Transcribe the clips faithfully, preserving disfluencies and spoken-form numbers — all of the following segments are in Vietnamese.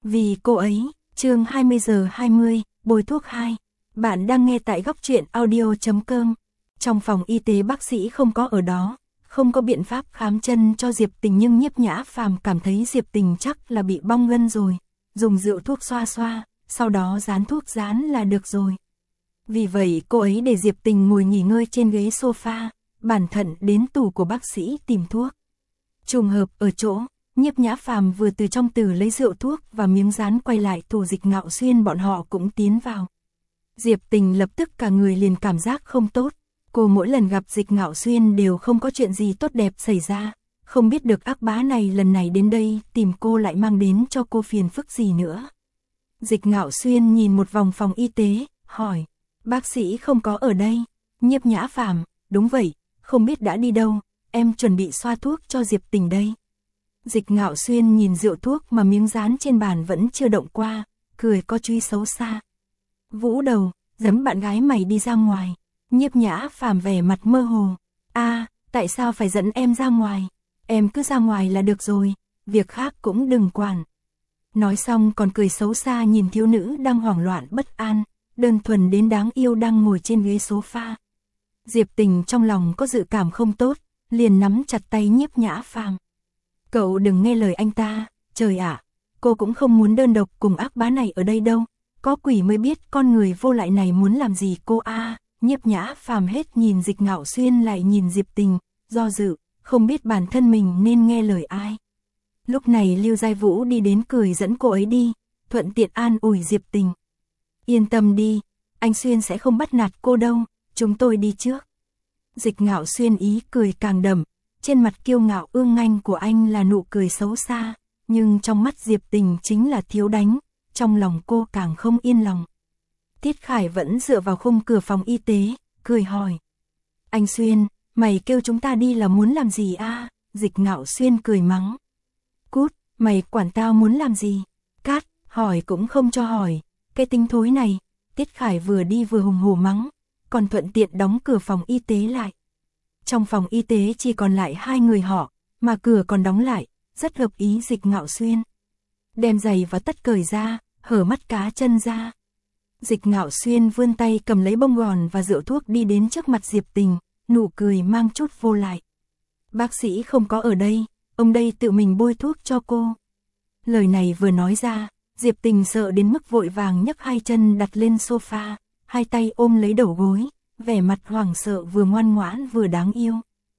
Vì cô ấy, chương hai mươi giờ hai mươi, bôi thuốc hai. Bạn đang nghe tại góc truyện audio chấm com. Trong phòng y tế bác sĩ không có ở đó, không có biện pháp khám chân cho Diệp Tình, nhưng Nhiếp Nhã Phàm cảm thấy Diệp Tình chắc là bị bong gân rồi, dùng rượu thuốc xoa xoa, sau đó dán thuốc dán là được rồi. Vì vậy cô ấy để Diệp Tình ngồi nghỉ ngơi trên ghế sofa, bản thân đến tủ của bác sĩ tìm thuốc. Trùng hợp ở chỗ, Nhiếp Nhã Phàm vừa từ trong tủ lấy rượu thuốc và miếng dán quay lại tủ Dịch Ngạo Xuyên, bọn họ cũng tiến vào. Diệp Tình lập tức cả người liền cảm giác không tốt, cô mỗi lần gặp Dịch Ngạo Xuyên đều không có chuyện gì tốt đẹp xảy ra, không biết được ác bá này lần này đến đây tìm cô lại mang đến cho cô phiền phức gì nữa. Dịch Ngạo Xuyên nhìn một vòng phòng y tế, hỏi, bác sĩ không có ở đây. Nhiếp Nhã Phàm, đúng vậy, không biết đã đi đâu, em chuẩn bị xoa thuốc cho Diệp Tình đây. Dịch Ngạo Xuyên nhìn rượu thuốc mà miếng dán trên bàn vẫn chưa động qua, cười có chút xấu xa. Vũ đầu, giấm bạn gái mày đi ra ngoài. Nhiếp Nhã Phàm vẻ mặt mơ hồ. A, à, tại sao phải dẫn em ra ngoài? Em cứ ra ngoài là được rồi, việc khác cũng đừng quản. Nói xong còn cười xấu xa nhìn thiếu nữ đang hoảng loạn bất an, đơn thuần đến đáng yêu đang ngồi trên ghế sofa. Diệp Tình trong lòng có dự cảm không tốt, liền nắm chặt tay Nhiếp Nhã Phàm. Cậu đừng nghe lời anh ta, trời ạ, cô cũng không muốn đơn độc cùng ác bá này ở đây đâu, có quỷ mới biết con người vô lại này muốn làm gì cô a. À. Nhiếp Nhã Phàm hết nhìn Dịch Ngạo Xuyên lại nhìn Diệp Tình, do dự, không biết bản thân mình nên nghe lời ai. Lúc này Lưu Giai Vũ đi đến cười dẫn cô ấy đi, thuận tiện an ủi Diệp Tình. Yên tâm đi, anh Xuyên sẽ không bắt nạt cô đâu, chúng tôi đi trước. Dịch Ngạo Xuyên ý cười càng đậm, trên mặt kiêu ngạo ương nganh của anh là nụ cười xấu xa, nhưng trong mắt Diệp Tình chính là thiếu đánh, trong lòng cô càng không yên lòng. Tiết Khải vẫn dựa vào khung cửa phòng y tế, cười hỏi. Anh Xuyên, mày kêu chúng ta đi là muốn làm gì a? À? Dịch Ngạo Xuyên cười mắng. Cút, mày quản tao muốn làm gì? Cát, hỏi cũng không cho hỏi, cái tinh thối này. Tiết Khải vừa đi vừa hùng hổ mắng, còn thuận tiện đóng cửa phòng y tế lại. Trong phòng y tế chỉ còn lại hai người họ, mà cửa còn đóng lại, rất hợp ý Dịch Ngạo Xuyên. Đem giày và tất cởi ra, hở mắt cá chân ra. Dịch Ngạo Xuyên vươn tay cầm lấy bông gòn và rượu thuốc đi đến trước mặt Diệp Tình, nụ cười mang chút vô lại. Bác sĩ không có ở đây, ông đây tự mình bôi thuốc cho cô. Lời này vừa nói ra, Diệp Tình sợ đến mức vội vàng nhấc hai chân đặt lên sofa, hai tay ôm lấy đầu gối, vẻ mặt hoảng sợ vừa ngoan ngoãn vừa đáng yêu.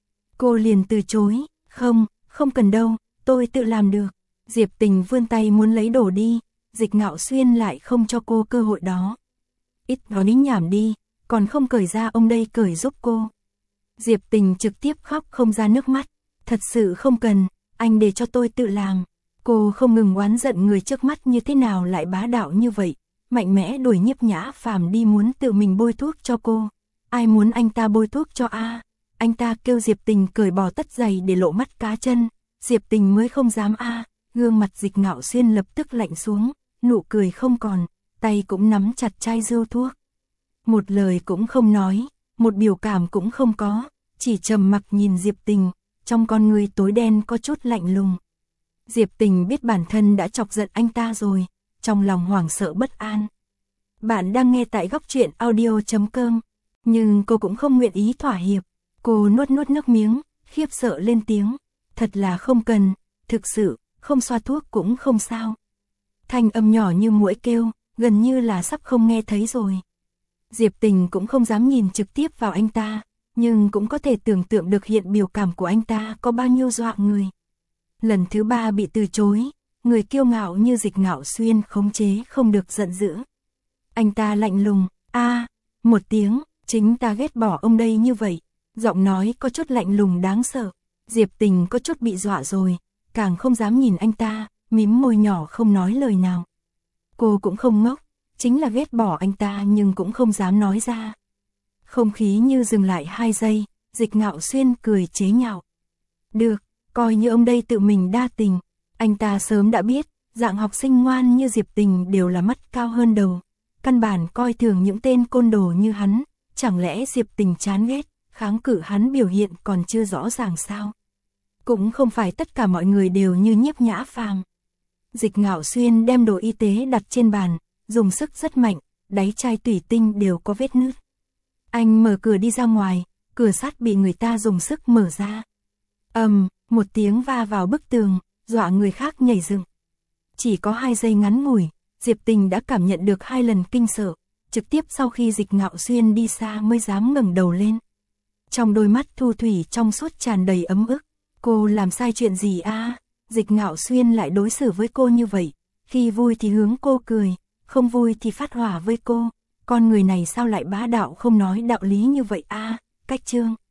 Cô liền từ chối, không, không cần đâu, tôi tự làm được. Diệp Tình vươn tay muốn lấy đồ đi, Dịch Ngạo Xuyên lại không cho cô cơ hội đó. Ít nói ní nhảm đi, còn không cởi ra ông đây cởi giúp cô. Diệp Tình trực tiếp khóc không ra nước mắt, thật sự không cần, anh để cho tôi tự làm. Cô không ngừng oán giận người trước mắt như thế nào lại bá đạo như vậy, mạnh mẽ đuổi Nhiếp Nhã Phàm đi muốn tự mình bôi thuốc cho cô. Ai muốn anh ta bôi thuốc cho a? À? Anh ta kêu Diệp Tình cởi bỏ tất giày để lộ mắt cá chân, Diệp Tình mới không dám a. À. Gương mặt Dịch Ngạo Xuyên lập tức lạnh xuống, nụ cười không còn, tay cũng nắm chặt chai rượu thuốc. Một lời cũng không nói, một biểu cảm cũng không có, chỉ trầm mặc nhìn Diệp Tình, trong con người tối đen có chút lạnh lùng. Diệp Tình biết bản thân đã chọc giận anh ta rồi, trong lòng hoảng sợ bất an. Bạn đang nghe tại góc truyện audio chấm com, nhưng cô cũng không nguyện ý thỏa hiệp. Cô nuốt nuốt nước miếng, khiếp sợ lên tiếng, thật là không cần, thực sự, không xoa thuốc cũng không sao. Thanh âm nhỏ như muỗi kêu, gần như là sắp không nghe thấy rồi. Diệp Tình cũng không dám nhìn trực tiếp vào anh ta, nhưng cũng có thể tưởng tượng được hiện biểu cảm của anh ta có bao nhiêu dọa người. Lần thứ ba bị từ chối, người kiêu ngạo như Dịch Ngạo Xuyên khống chế không được giận dữ. Anh ta lạnh lùng, a, à, một tiếng, chính ta ghét bỏ ông đây như vậy, giọng nói có chút lạnh lùng đáng sợ. Diệp Tình có chút bị dọa rồi, càng không dám nhìn anh ta, mím môi nhỏ không nói lời nào. Cô cũng không ngốc, chính là ghét bỏ anh ta nhưng cũng không dám nói ra. Không khí như dừng lại hai giây, Dịch Ngạo Xuyên cười chế nhạo. Được, coi như ông đây tự mình đa tình, anh ta sớm đã biết, dạng học sinh ngoan như Diệp Tình đều là mắt cao hơn đầu. Căn bản coi thường những tên côn đồ như hắn, chẳng lẽ Diệp Tình chán ghét, kháng cự hắn biểu hiện còn chưa rõ ràng sao? Cũng không phải tất cả mọi người đều như Nhiếp Nhã Phàm. Dịch Ngạo Xuyên đem đồ y tế đặt trên bàn, dùng sức rất mạnh, đáy chai thủy tinh đều có vết nứt. Anh mở cửa đi ra ngoài, cửa sắt bị người ta dùng sức mở ra. Ầm, um, một tiếng va vào bức tường, dọa người khác nhảy dựng. Chỉ có hai giây ngắn ngủi, Diệp Tình đã cảm nhận được hai lần kinh sợ, trực tiếp sau khi Dịch Ngạo Xuyên đi xa mới dám ngẩng đầu lên. Trong đôi mắt Thu Thủy trong suốt tràn đầy ấm ức, cô làm sai chuyện gì a? À? Dịch Ngạo Xuyên lại đối xử với cô như vậy, khi vui thì hướng cô cười, không vui thì phát hỏa với cô, con người này sao lại bá đạo không nói đạo lý như vậy a? À? Cách Chương